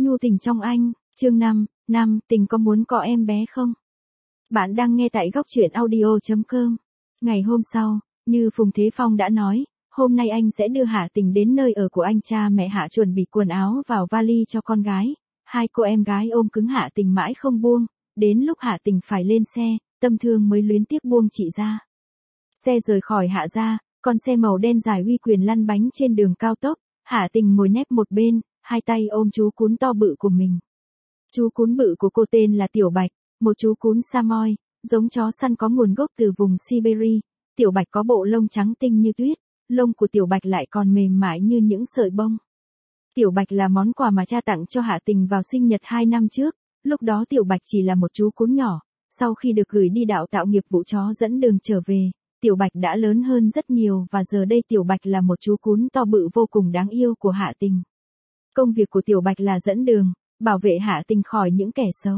nhu tình trong anh, chương 5, tình có muốn có em bé không? Bạn đang nghe tại góc truyện audio.com. Ngày hôm sau, như Phùng Thế Phong đã nói, hôm nay anh sẽ đưa Hạ Tình đến nơi ở của anh. Cha mẹ Hạ chuẩn bị quần áo vào vali cho con gái. Hai cô em gái ôm cứng Hạ Tình mãi không buông, đến lúc Hạ Tình phải lên xe, Tâm Thương mới luyến tiếc buông chị ra. Xe rời khỏi Hạ gia, con xe màu đen dài uy quyền lăn bánh trên đường cao tốc, Hạ Tình ngồi nép một bên, hai tay ôm chú cún to bự của mình. Chú cún bự của cô tên là Tiểu Bạch, một chú cún Samoyed, giống chó săn có nguồn gốc từ vùng Siberia. Tiểu Bạch có bộ lông trắng tinh như tuyết, lông của Tiểu Bạch lại còn mềm mại như những sợi bông. Tiểu Bạch là món quà mà cha tặng cho Hạ Tình vào sinh nhật 2 năm trước, lúc đó Tiểu Bạch chỉ là một chú cún nhỏ, sau khi được gửi đi đào tạo nghiệp vụ chó dẫn đường trở về, Tiểu Bạch đã lớn hơn rất nhiều và giờ đây Tiểu Bạch là một chú cún to bự vô cùng đáng yêu của Hạ Tình. Công việc của Tiểu Bạch là dẫn đường, bảo vệ Hạ Tình khỏi những kẻ xấu.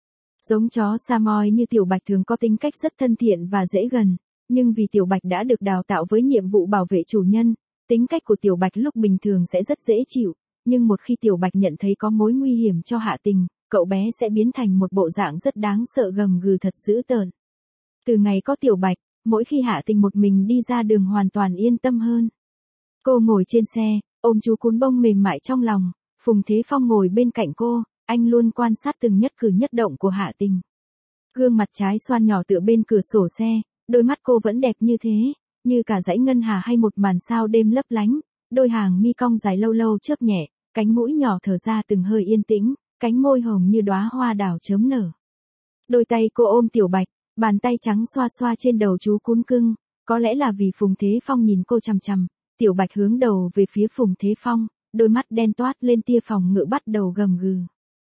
Giống chó Samoyed như Tiểu Bạch thường có tính cách rất thân thiện và dễ gần, nhưng vì Tiểu Bạch đã được đào tạo với nhiệm vụ bảo vệ chủ nhân, tính cách của Tiểu Bạch lúc bình thường sẽ rất dễ chịu, nhưng một khi Tiểu Bạch nhận thấy có mối nguy hiểm cho Hạ Tình, cậu bé sẽ biến thành một bộ dạng rất đáng sợ, gầm gừ thật dữ tợn. Từ ngày có Tiểu Bạch, mỗi khi Hạ Tình một mình đi ra đường hoàn toàn yên tâm hơn. Cô ngồi trên xe, ôm chú cún bông mềm mại trong lòng, Phùng Thế Phong ngồi bên cạnh cô, anh luôn quan sát từng nhất cử nhất động của Hạ Tình. Gương mặt trái xoan nhỏ tựa bên cửa sổ xe, đôi mắt cô vẫn đẹp như thế, như cả dãy ngân hà hay một màn sao đêm lấp lánh, đôi hàng mi cong dài lâu lâu chớp nhẹ, cánh mũi nhỏ thở ra từng hơi yên tĩnh, cánh môi hồng như đóa hoa đào chớm nở. Đôi tay cô ôm Tiểu Bạch, bàn tay trắng xoa xoa trên đầu chú cún cưng, có lẽ là vì Phùng Thế Phong nhìn cô chằm chằm, Tiểu Bạch hướng đầu về phía Phùng Thế Phong, đôi mắt đen toát lên tia phòng ngự bắt đầu gầm gừ.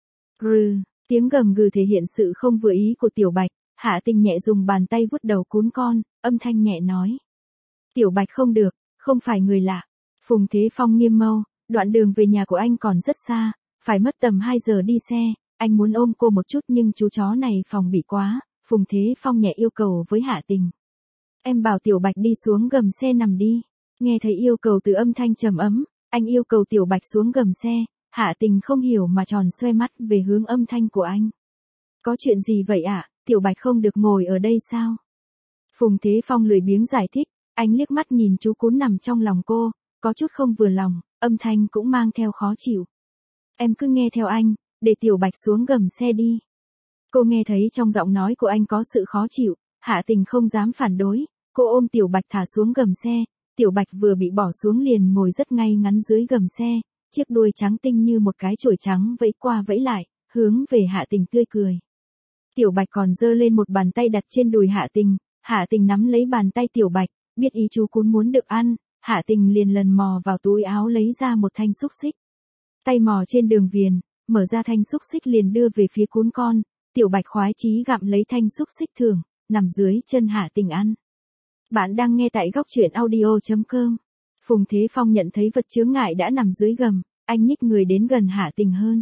Gừ, tiếng gầm gừ thể hiện sự không vừa ý của Tiểu Bạch, Hạ Tình nhẹ dùng bàn tay vuốt đầu cún con, âm thanh nhẹ nói. Tiểu Bạch không được, không phải người lạ. Phùng Thế Phong nghiêm mâu, đoạn đường về nhà của anh còn rất xa, phải mất tầm 2 giờ đi xe, anh muốn ôm cô một chút nhưng chú chó này phòng bị quá, Phùng Thế Phong nhẹ yêu cầu với Hạ Tình. Em bảo Tiểu Bạch đi xuống gầm xe nằm đi. Nghe thấy yêu cầu từ âm thanh trầm ấm, anh yêu cầu Tiểu Bạch xuống gầm xe, Hạ Tình không hiểu mà tròn xoe mắt về hướng âm thanh của anh. Có chuyện gì vậy ạ, Tiểu Bạch không được ngồi ở đây sao? Phùng Thế Phong lười biếng giải thích, anh liếc mắt nhìn chú cún nằm trong lòng cô, có chút không vừa lòng, âm thanh cũng mang theo khó chịu. Em cứ nghe theo anh, để Tiểu Bạch xuống gầm xe đi. Cô nghe thấy trong giọng nói của anh có sự khó chịu, Hạ Tình không dám phản đối, cô ôm Tiểu Bạch thả xuống gầm xe, Tiểu Bạch vừa bị bỏ xuống liền ngồi rất ngay ngắn dưới gầm xe, chiếc đuôi trắng tinh như một cái chổi trắng vẫy qua vẫy lại, hướng về Hạ Tình tươi cười. Tiểu Bạch còn giơ lên một bàn tay đặt trên đùi Hạ Tình nắm lấy bàn tay Tiểu Bạch, biết ý chú cún muốn được ăn, Hạ Tình liền lần mò vào túi áo lấy ra một thanh xúc xích. Tay mò trên đường viền, mở ra thanh xúc xích liền đưa về phía cún con, Tiểu Bạch khoái chí gặm lấy thanh xúc xích thường, nằm dưới chân Hạ Tình ăn. Bạn đang nghe tại góc truyện audio.com. Phùng Thế Phong nhận thấy vật chướng ngại đã nằm dưới gầm, anh nhích người đến gần Hạ Tình hơn.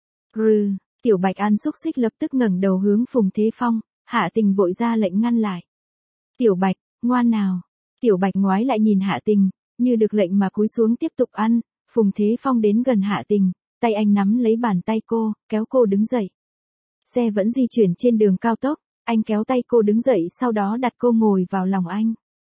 Rừ, Tiểu Bạch ăn xúc xích lập tức ngẩng đầu hướng Phùng Thế Phong, Hạ Tình vội ra lệnh ngăn lại. Tiểu Bạch, ngoan nào. Tiểu Bạch ngoái lại nhìn Hạ Tình, như được lệnh mà cúi xuống tiếp tục ăn, Phùng Thế Phong đến gần Hạ Tình, tay anh nắm lấy bàn tay cô, kéo cô đứng dậy. Xe vẫn di chuyển trên đường cao tốc, anh kéo tay cô đứng dậy sau đó đặt cô ngồi vào lòng anh.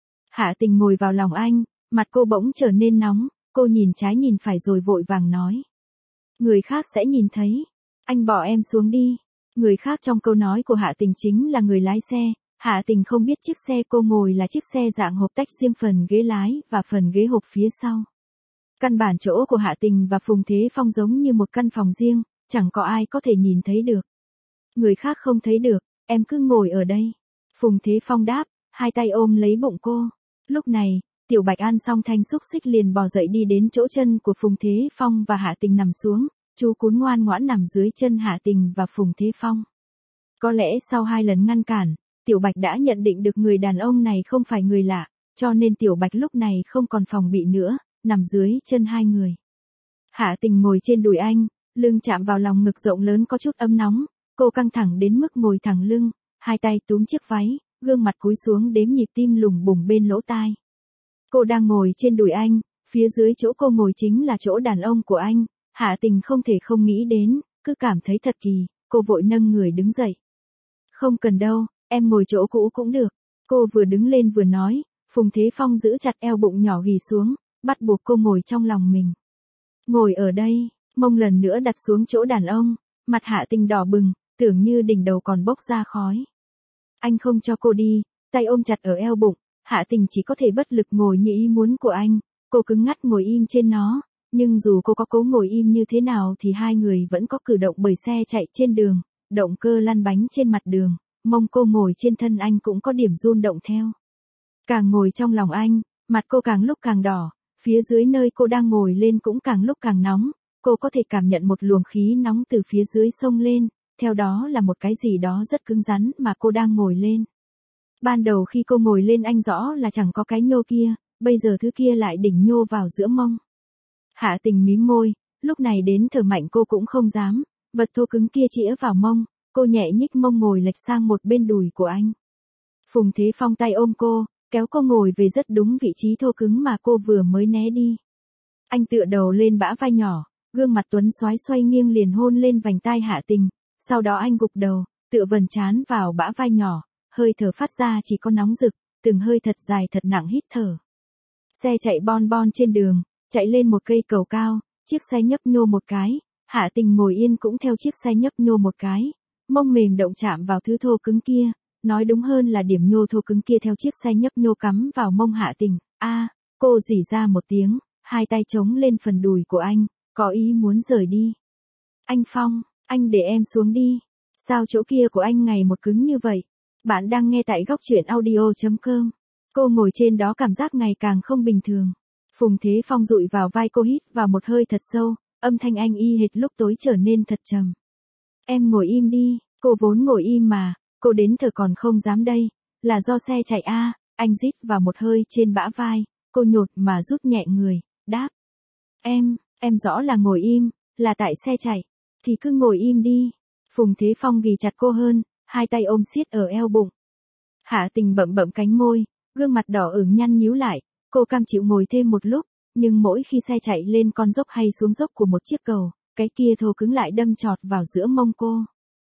Hạ Tình ngồi vào lòng anh, mặt cô bỗng trở nên nóng, cô nhìn trái nhìn phải rồi vội vàng nói. Người khác sẽ nhìn thấy, anh bỏ em xuống đi. Người khác trong câu nói của Hạ Tình chính là người lái xe, Hạ Tình không biết chiếc xe cô ngồi là chiếc xe dạng hộp tách riêng phần ghế lái và phần ghế hộp phía sau. Căn bản chỗ của Hạ Tình và Phùng Thế Phong giống như một căn phòng riêng, chẳng có ai có thể nhìn thấy được. Người khác không thấy được, em cứ ngồi ở đây. Phùng Thế Phong đáp, hai tay ôm lấy bụng cô. Lúc này, Tiểu Bạch ăn xong thanh xúc xích liền bò dậy đi đến chỗ chân của Phùng Thế Phong và Hạ Tình nằm xuống, chú cún ngoan ngoãn nằm dưới chân Hạ Tình và Phùng Thế Phong. Có lẽ sau 2 lần ngăn cản, Tiểu Bạch đã nhận định được người đàn ông này không phải người lạ, cho nên Tiểu Bạch lúc này không còn phòng bị nữa, nằm dưới chân hai người. Hạ Tình ngồi trên đùi anh, lưng chạm vào lòng ngực rộng lớn có chút ấm nóng, cô căng thẳng đến mức ngồi thẳng lưng, hai tay túm chiếc váy, gương mặt cúi xuống đếm nhịp tim lùng bùng bên lỗ tai. Cô đang ngồi trên đùi anh, phía dưới chỗ cô ngồi chính là chỗ đàn ông của anh, Hạ Tình không thể không nghĩ đến, cứ cảm thấy thật kỳ, cô vội nâng người đứng dậy. Không cần đâu, em ngồi chỗ cũ cũng được. Cô vừa đứng lên vừa nói, Phùng Thế Phong giữ chặt eo bụng nhỏ ghì xuống, bắt buộc cô ngồi trong lòng mình. Ngồi ở đây, mông lần nữa đặt xuống chỗ đàn ông, mặt Hạ Tình đỏ bừng, tưởng như đỉnh đầu còn bốc ra khói. Anh không cho cô đi, tay ôm chặt ở eo bụng, Hạ Tình chỉ có thể bất lực ngồi như ý muốn của anh, cô cứng ngắc ngồi im trên nó, nhưng dù cô có cố ngồi im như thế nào thì hai người vẫn có cử động bởi xe chạy trên đường, động cơ lăn bánh trên mặt đường, mông cô ngồi trên thân anh cũng có điểm run động theo. Càng ngồi trong lòng anh, mặt cô càng lúc càng đỏ, phía dưới nơi cô đang ngồi lên cũng càng lúc càng nóng, cô có thể cảm nhận một luồng khí nóng từ phía dưới xông lên, theo đó là một cái gì đó rất cứng rắn mà cô đang ngồi lên. Ban đầu khi cô ngồi lên anh rõ là chẳng có cái nhô kia, bây giờ thứ kia lại đỉnh nhô vào giữa mông. Hạ Tình mím môi, lúc này đến thở mạnh cô cũng không dám, vật thô cứng kia chĩa vào mông, cô nhẹ nhích mông ngồi lệch sang một bên đùi của anh. Phùng Thế Phong tay ôm cô, kéo cô ngồi về rất đúng vị trí thô cứng mà cô vừa mới né đi. Anh tựa đầu lên bả vai nhỏ, gương mặt tuấn xoái xoay nghiêng liền hôn lên vành tai Hạ Tình, sau đó anh gục đầu, tựa vần trán vào bả vai nhỏ, hơi thở phát ra chỉ có nóng rực, từng hơi thật dài thật nặng hít thở. Xe chạy bon bon trên đường, chạy lên một cây cầu cao, chiếc xe nhấp nhô một cái, Hạ Tình ngồi yên cũng theo chiếc xe nhấp nhô một cái, mông mềm động chạm vào thứ thô cứng kia, nói đúng hơn là điểm nhô thô cứng kia theo chiếc xe nhấp nhô cắm vào mông Hạ Tình. Cô rỉ ra một tiếng, hai tay chống lên phần đùi của anh, có ý muốn rời đi. Anh Phong, anh để em xuống đi. Sao chỗ kia của anh ngày một cứng như vậy? Bạn đang nghe tại góc truyện audio.com. Cô ngồi trên đó cảm giác ngày càng không bình thường. Phùng Thế Phong dụi vào vai cô hít vào một hơi thật sâu, âm thanh anh y hệt lúc tối trở nên thật trầm. Em ngồi im đi, cô vốn ngồi im mà, cô đến thở còn không dám đây, là do xe chạy anh rít vào một hơi trên bả vai, cô nhột mà rút nhẹ người, đáp. Em rõ là ngồi im, là tại xe chạy, thì cứ ngồi im đi. Phùng Thế Phong ghì chặt cô hơn, hai tay ôm siết ở eo bụng. Hạ Tình bậm bậm cánh môi, gương mặt đỏ ửng nhăn nhíu lại, cô cam chịu ngồi thêm một lúc, nhưng mỗi khi xe chạy lên con dốc hay xuống dốc của một chiếc cầu, cái kia thô cứng lại đâm chọt vào giữa mông cô.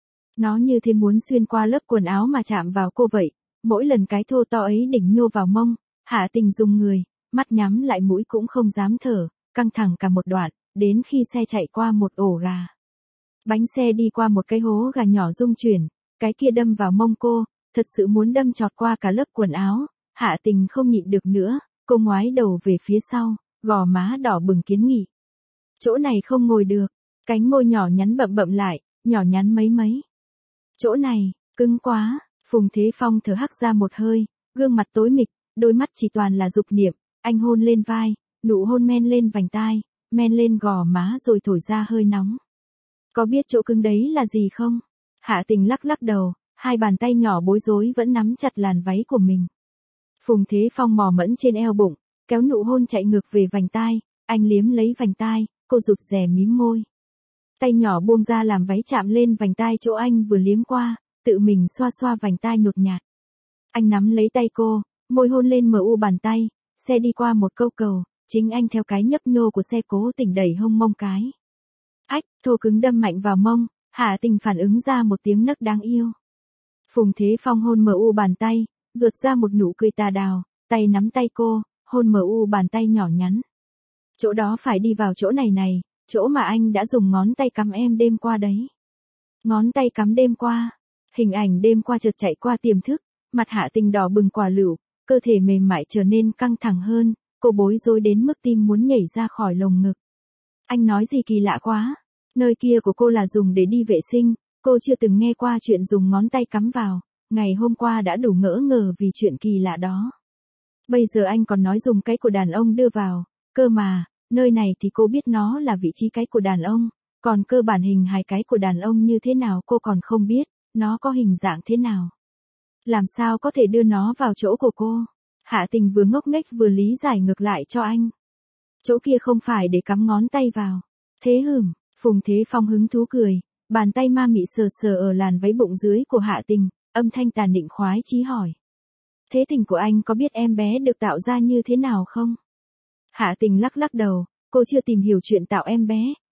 Nó như thế muốn xuyên qua lớp quần áo mà chạm vào cô vậy, mỗi lần cái thô to ấy đỉnh nhô vào mông, Hạ Tình rùng người, mắt nhắm lại mũi cũng không dám thở, căng thẳng cả một đoạn, đến khi xe chạy qua một ổ gà. Bánh xe đi qua một cái hố gà nhỏ rung chuyển, cái kia đâm vào mông cô, thật sự muốn đâm chọt qua cả lớp quần áo, Hạ Tình không nhịn được nữa, cô ngoái đầu về phía sau, gò má đỏ bừng kiến nghị. Chỗ này không ngồi được, cánh môi nhỏ nhắn bậm bậm lại, nhỏ nhắn mấy. Chỗ này, cứng quá, Phùng Thế Phong thở hắt ra một hơi, gương mặt tối mịch, đôi mắt chỉ toàn là dục niệm, anh hôn lên vai, nụ hôn men lên vành tai, men lên gò má rồi thổi ra hơi nóng. Có biết chỗ cứng đấy là gì không? Hạ Tình lắc lắc đầu, hai bàn tay nhỏ bối rối vẫn nắm chặt làn váy của mình. Phùng Thế Phong mò mẫm trên eo bụng, kéo nụ hôn chạy ngược về vành tai, anh liếm lấy vành tai, cô rụt rè mím môi. Tay nhỏ buông ra làm váy chạm lên vành tai chỗ anh vừa liếm qua, tự mình xoa xoa vành tai nhột nhạt. Anh nắm lấy tay cô, môi hôn lên mu bàn tay, xe đi qua một câu cầu, chính anh theo cái nhấp nhô của xe cố tình đẩy hông mông cái. Ách, thô cứng đâm mạnh vào mông, Hạ Tình phản ứng ra một tiếng nấc đáng yêu. Phùng Thế Phong hôn mu bàn tay, ruột ra một nụ cười tà đào, tay nắm tay cô, hôn mu bàn tay nhỏ nhắn. Chỗ đó phải đi vào chỗ này, chỗ mà anh đã dùng ngón tay cắm em đêm qua đấy. Ngón tay cắm đêm qua, hình ảnh đêm qua chợt chạy qua tiềm thức, mặt Hạ Tình đỏ bừng quả lựu, cơ thể mềm mại trở nên căng thẳng hơn, cô bối rối đến mức tim muốn nhảy ra khỏi lồng ngực. Anh nói gì kỳ lạ quá, nơi kia của cô là dùng để đi vệ sinh, cô chưa từng nghe qua chuyện dùng ngón tay cắm vào, ngày hôm qua đã đủ ngỡ ngờ vì chuyện kỳ lạ đó. Bây giờ anh còn nói dùng cái của đàn ông đưa vào, cơ mà, nơi này thì cô biết nó là vị trí cái của đàn ông, còn cơ bản hình hài cái của đàn ông như thế nào cô còn không biết, nó có hình dạng thế nào. Làm sao có thể đưa nó vào chỗ của cô? Hạ Tình vừa ngốc nghếch vừa lý giải ngược lại cho anh. Chỗ kia không phải để cắm ngón tay vào. Thế Phùng Thế Phong hứng thú cười, bàn tay ma mị sờ sờ ở làn váy bụng dưới của Hạ Tình, âm thanh tàn định khoái chí hỏi. Thế tình của anh có biết em bé được tạo ra như thế nào không? Hạ Tình lắc lắc đầu, cô chưa tìm hiểu chuyện tạo em bé,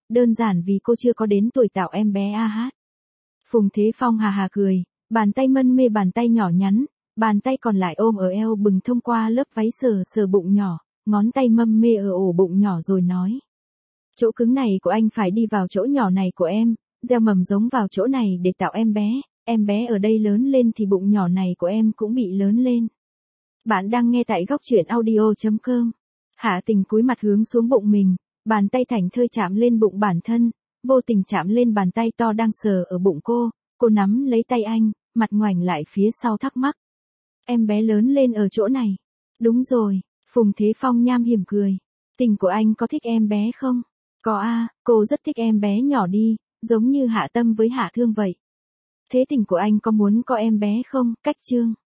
đơn giản vì cô chưa có đến tuổi tạo em bé a hát. Phùng Thế Phong hà hà cười, bàn tay mân mê bàn tay nhỏ nhắn, bàn tay còn lại ôm ở eo bừng thông qua lớp váy sờ sờ bụng nhỏ, ngón tay mâm mê ở ổ bụng nhỏ rồi nói. Chỗ cứng này của anh phải đi vào chỗ nhỏ này của em, gieo mầm giống vào chỗ này để tạo em bé ở đây lớn lên thì bụng nhỏ này của em cũng bị lớn lên. Bạn đang nghe tại góc truyện audio.com. Hạ Tình cúi mặt hướng xuống bụng mình, bàn tay thảnh thơi chạm lên bụng bản thân, vô tình chạm lên bàn tay to đang sờ ở bụng cô nắm lấy tay anh, mặt ngoảnh lại phía sau thắc mắc. Em bé lớn lên ở chỗ này. Đúng rồi, Phùng Thế Phong nham hiểm cười. Tình của anh có thích em bé không? Có a, cô rất thích em bé nhỏ đi, giống như Hạ Tâm với Hạ Thương vậy. Thế tình của anh có muốn có em bé không? Cách chương.